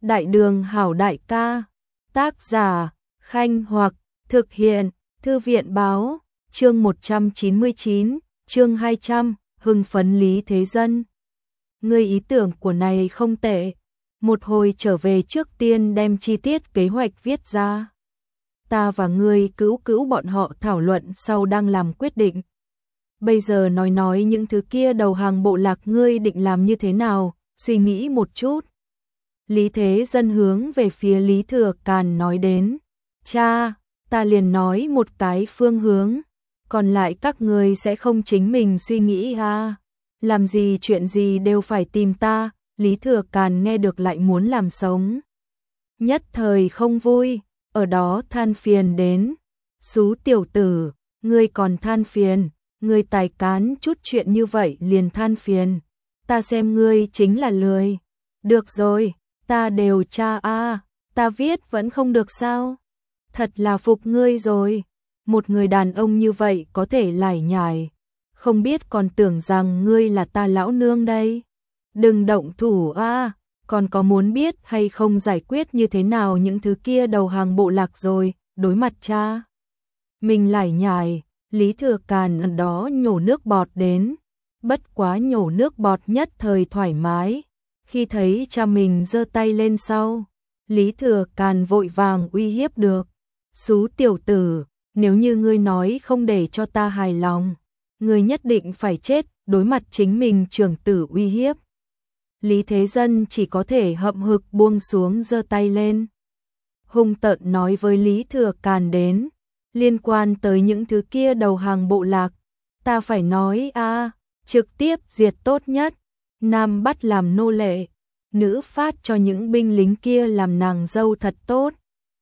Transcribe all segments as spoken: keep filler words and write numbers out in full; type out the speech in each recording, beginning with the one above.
Đại đường hảo đại ca, tác giả, Khanh Hoặc, thực hiện, Thư viện báo, chương một trăm chín mươi chín, chương hai trăm, hưng phấn Lý Thế Dân. Ngươi ý tưởng của này không tệ, một hồi trở về trước tiên đem chi tiết kế hoạch viết ra. Ta và ngươi cữu cữu bọn họ thảo luận sau đang làm quyết định. Bây giờ nói nói những thứ kia đầu hàng bộ lạc ngươi định làm như thế nào, suy nghĩ một chút. Lý Thế Dân hướng về phía Lý Thừa Càn nói đến. Cha, ta liền nói một cái phương hướng, còn lại các ngươi sẽ không chính mình suy nghĩ ha. Làm gì chuyện gì đều phải tìm ta. Lý Thừa Càn nghe được lại muốn làm sống. Nhất thời không vui, ở đó than phiền đến. Xú tiểu tử, ngươi còn than phiền, ngươi tài cán chút chuyện như vậy liền than phiền. Ta xem ngươi chính là lười. Được rồi, ta đều cha a, ta viết vẫn không được sao? Thật là phục ngươi rồi. Một người đàn ông như vậy có thể lải nhải, không biết còn tưởng rằng ngươi là ta lão nương đây. Đừng động thủ a, còn có muốn biết hay không giải quyết như thế nào những thứ kia đầu hàng bộ lạc rồi, đối mặt cha. Mình lải nhải, Lý Thừa Càn ở đó nhổ nước bọt đến, bất quá nhổ nước bọt nhất thời thoải mái. Khi thấy cha mình giơ tay lên sau, Lý Thừa Càn vội vàng uy hiếp được. Xú tiểu tử, nếu như ngươi nói không để cho ta hài lòng, ngươi nhất định phải chết, đối mặt chính mình trưởng tử uy hiếp. Lý Thế Dân chỉ có thể hậm hực buông xuống giơ tay lên. Hung tợn nói với Lý Thừa Càn đến, liên quan tới những thứ kia đầu hàng bộ lạc, ta phải nói a, trực tiếp diệt tốt nhất, nam bắt làm nô lệ, nữ phát cho những binh lính kia làm nàng dâu thật tốt.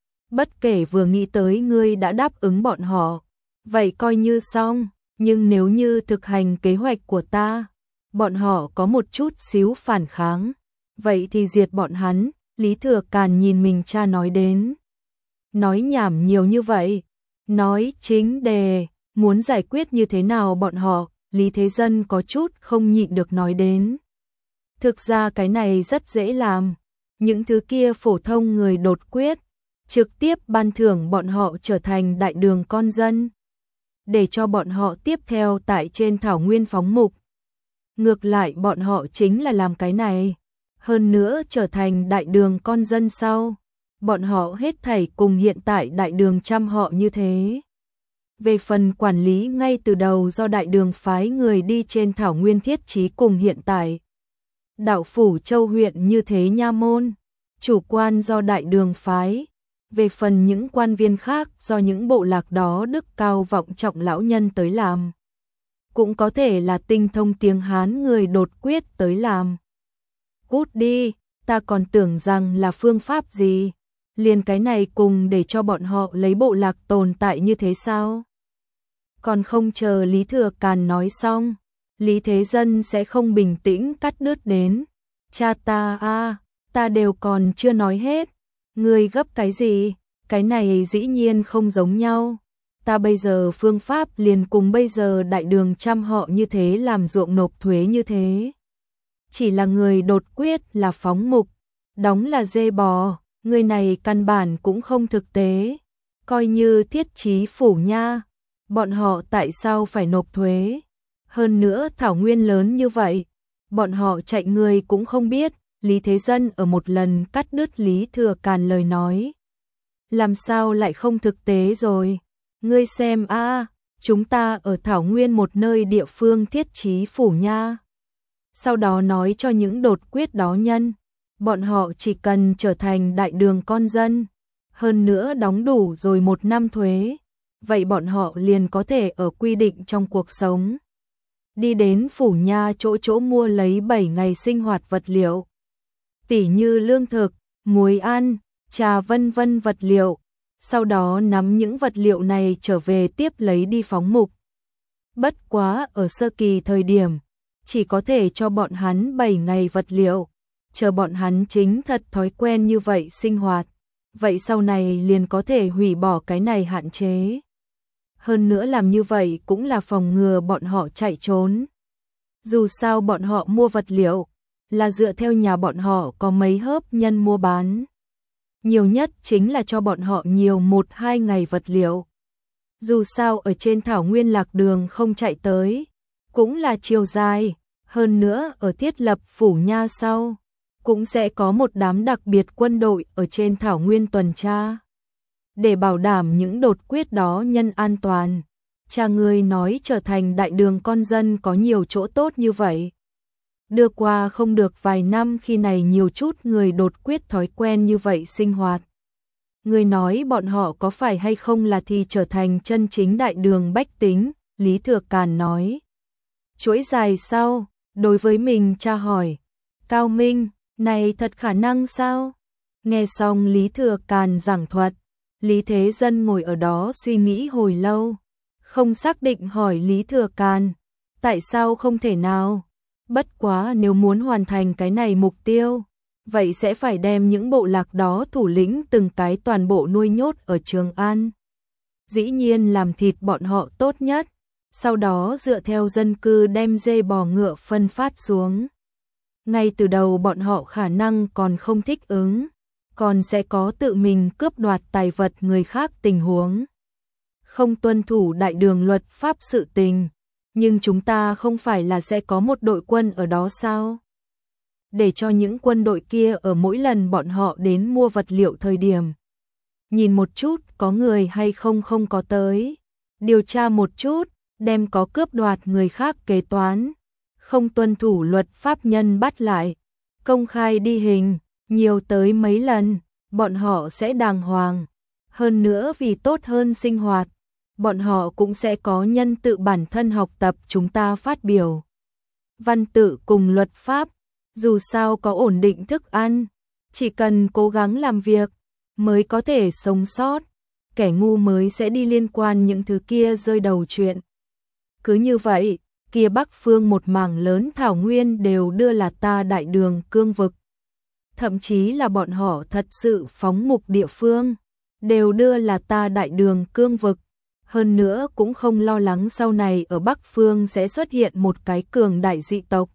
Bất kể vừa nghĩ tới ngươi đã đáp ứng bọn họ, vậy coi như xong, nhưng nếu như thực hành kế hoạch của ta, bọn họ có một chút xíu phản kháng, vậy thì diệt bọn hắn. Lý Thừa Càn nhìn mình cha nói đến. Nói nhảm nhiều như vậy, nói chính đề, muốn giải quyết như thế nào bọn họ, Lý Thế Dân có chút không nhịn được nói đến. Thực ra cái này rất dễ làm, những thứ kia phổ thông người đột quyết, trực tiếp ban thưởng bọn họ trở thành đại đường con dân, để cho bọn họ tiếp theo tại trên thảo nguyên phóng mục. Ngược lại bọn họ chính là làm cái này, hơn nữa trở thành đại đường con dân sau, bọn họ hết thảy cùng hiện tại đại đường chăm họ như thế. Về phần quản lý ngay từ đầu do đại đường phái người đi trên thảo nguyên thiết trí cùng hiện tại đạo phủ châu huyện như thế nha môn, chủ quan do đại đường phái. Về phần những quan viên khác do những bộ lạc đó đức cao vọng trọng lão nhân tới làm, cũng có thể là tinh thông tiếng Hán người đột quyết tới làm. Cút đi, ta còn tưởng rằng là phương pháp gì, liền cái này cùng để cho bọn họ lấy bộ lạc tồn tại như thế sao? Còn không chờ Lý Thừa Càn nói xong, Lý Thế Dân sẽ không bình tĩnh cắt đứt đến. Cha ta a, ta đều còn chưa nói hết, ngươi gấp cái gì? Cái này dĩ nhiên không giống nhau. Ta bây giờ phương pháp liền cùng bây giờ đại đường chăm họ như thế, làm ruộng nộp thuế như thế. Chỉ là người đột quyết là phóng mục, đóng là dê bò, người này căn bản cũng không thực tế. Coi như thiết chí phủ nha, bọn họ tại sao phải nộp thuế? Hơn nữa thảo nguyên lớn như vậy, bọn họ chạy người cũng không biết. Lý Thế Dân ở một lần cắt đứt Lý Thừa Càn lời nói. Làm sao lại không thực tế rồi? Ngươi xem a, chúng ta ở thảo nguyên một nơi địa phương thiết trí phủ nha. Sau đó nói cho những đột quyết đó nhân, bọn họ chỉ cần trở thành đại đường con dân, hơn nữa đóng đủ rồi một năm thuế, vậy bọn họ liền có thể ở quy định trong cuộc sống. Đi đến phủ nha chỗ chỗ mua lấy bảy ngày sinh hoạt vật liệu, tỉ như lương thực, muối ăn, trà vân vân vật liệu, sau đó nắm những vật liệu này trở về tiếp lấy đi phóng mục. Bất quá ở sơ kỳ thời điểm, chỉ có thể cho bọn hắn bảy ngày vật liệu, chờ bọn hắn chính thật thói quen như vậy sinh hoạt, vậy sau này liền có thể hủy bỏ cái này hạn chế. Hơn nữa làm như vậy cũng là phòng ngừa bọn họ chạy trốn. Dù sao bọn họ mua vật liệu, là dựa theo nhà bọn họ có mấy hớp nhân mua bán. Nhiều nhất chính là cho bọn họ nhiều một hai ngày vật liệu. Dù sao ở trên thảo nguyên lạc đường không chạy tới, cũng là chiều dài, hơn nữa ở thiết lập phủ nha sau, cũng sẽ có một đám đặc biệt quân đội ở trên thảo nguyên tuần tra. Để bảo đảm những đột quyết đó nhân an toàn, cha ngươi nói trở thành đại đường con dân có nhiều chỗ tốt như vậy. Đưa qua không được vài năm khi này nhiều chút người đột quyết thói quen như vậy sinh hoạt. Người nói bọn họ có phải hay không là thì trở thành chân chính đại đường bách tính, Lý Thừa Càn nói. Chuỗi dài sau, đối với mình cha hỏi, Cao Minh, này thật khả năng sao? Nghe xong Lý Thừa Càn giảng thuật, Lý Thế Dân ngồi ở đó suy nghĩ hồi lâu, không xác định hỏi Lý Thừa Càn, tại sao không thể nào? Bất quá nếu muốn hoàn thành cái này mục tiêu, vậy sẽ phải đem những bộ lạc đó thủ lĩnh từng cái toàn bộ nuôi nhốt ở Trường An. Dĩ nhiên làm thịt bọn họ tốt nhất, sau đó dựa theo dân cư đem dê bò ngựa phân phát xuống. Ngay từ đầu bọn họ khả năng còn không thích ứng, còn sẽ có tự mình cướp đoạt tài vật người khác tình huống. Không tuân thủ đại đường luật pháp sự tình, nhưng chúng ta không phải là sẽ có một đội quân ở đó sao? Để cho những quân đội kia ở mỗi lần bọn họ đến mua vật liệu thời điểm. Nhìn một chút có người hay không không có tới. Điều tra một chút, đem có cướp đoạt người khác kế toán. Không tuân thủ luật pháp nhân bắt lại. Công khai đi hình, nhiều tới mấy lần, bọn họ sẽ đàng hoàng. Hơn nữa vì tốt hơn sinh hoạt, bọn họ cũng sẽ có nhân tự bản thân học tập chúng ta phát biểu. Văn tự cùng luật pháp, dù sao có ổn định thức ăn, chỉ cần cố gắng làm việc, mới có thể sống sót, kẻ ngu mới sẽ đi liên quan những thứ kia rơi đầu chuyện. Cứ như vậy, kia Bắc phương một mảng lớn thảo nguyên đều đưa là ta đại đường cương vực. Thậm chí là bọn họ thật sự phóng mục địa phương, đều đưa là ta đại đường cương vực. Hơn nữa cũng không lo lắng sau này ở Bắc phương sẽ xuất hiện một cái cường đại dị tộc.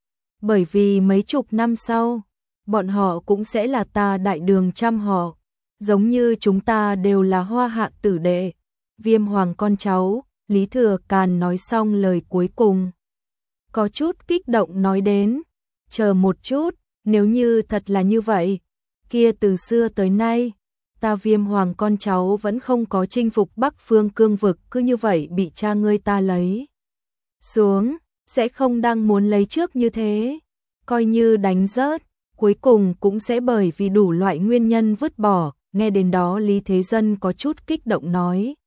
Bởi vì mấy chục năm sau, bọn họ cũng sẽ là ta đại đường trăm họ, giống như chúng ta đều là Hoa Hạ tử đệ, Viêm hoàng con cháu. Lý Thừa Càn nói xong lời cuối cùng, có chút kích động nói đến, chờ một chút, nếu như thật là như vậy, kia từ xưa tới nay, ta Viêm hoàng con cháu vẫn không có chinh phục Bắc phương cương vực, cứ như vậy bị cha ngươi ta lấy xuống, sẽ không đang muốn lấy trước như thế, coi như đánh rớt, cuối cùng cũng sẽ bởi vì đủ loại nguyên nhân vứt bỏ. Nghe đến đó Lý Thế Dân có chút kích động nói,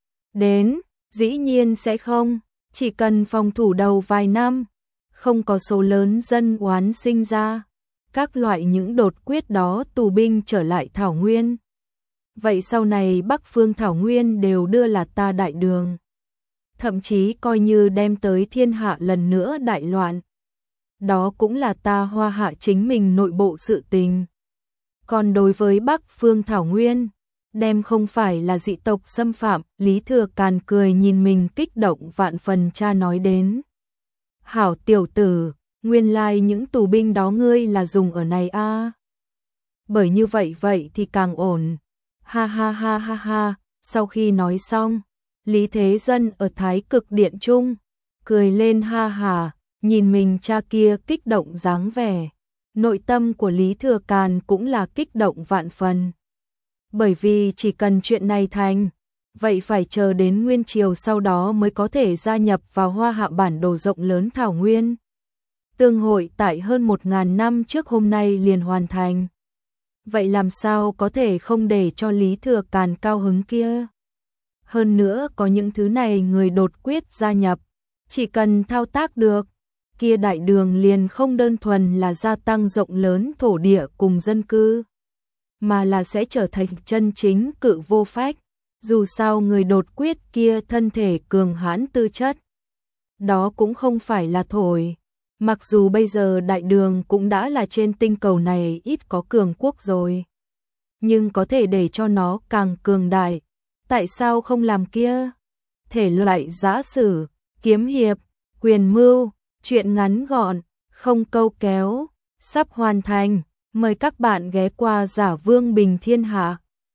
đến, dĩ nhiên sẽ không, chỉ cần phòng thủ đầu vài năm, không có số lớn dân oán sinh ra, các loại những đột quyết đó tù binh trở lại thảo nguyên. Vậy sau này Bắc phương thảo nguyên đều đưa là ta đại đường. Thậm chí coi như đem tới thiên hạ lần nữa đại loạn. Đó cũng là ta Hoa Hạ chính mình nội bộ sự tình. Còn đối với Bắc phương thảo nguyên, đem không phải là dị tộc xâm phạm, Lý Thừa Càn cười nhìn mình kích động vạn phần cha nói đến. Hảo tiểu tử, nguyên lai những tù binh đó ngươi là dùng ở này a. À? Bởi như vậy vậy thì càng ổn. Ha ha ha ha ha, sau khi nói xong, Lý Thế Dân ở Thái Cực Điện Trung, cười lên ha hà, nhìn mình cha kia kích động dáng vẻ. Nội tâm của Lý Thừa Càn cũng là kích động vạn phần. Bởi vì chỉ cần chuyện này thành, vậy phải chờ đến Nguyên Triều sau đó mới có thể gia nhập vào Hoa Hạ bản đồ rộng lớn thảo nguyên. Tương hội tại hơn một ngàn năm trước hôm nay liền hoàn thành. Vậy làm sao có thể không để cho Lý Thừa Càn cao hứng kia? Hơn nữa có những thứ này người đột quyết gia nhập, chỉ cần thao tác được, kia đại đường liền không đơn thuần là gia tăng rộng lớn thổ địa cùng dân cư, mà là sẽ trở thành chân chính cự vô phách. Dù sao người đột quyết kia thân thể cường hãn tư chất, đó cũng không phải là thổi. Mặc dù bây giờ đại đường cũng đã là trên tinh cầu này ít có cường quốc rồi, nhưng có thể để cho nó càng cường đại, tại sao không làm kia? Thể loại giã sử, kiếm hiệp, quyền mưu, chuyện ngắn gọn, không câu kéo, sắp hoàn thành. Mời các bạn ghé qua Giả Vương Bình Thiên Hạ.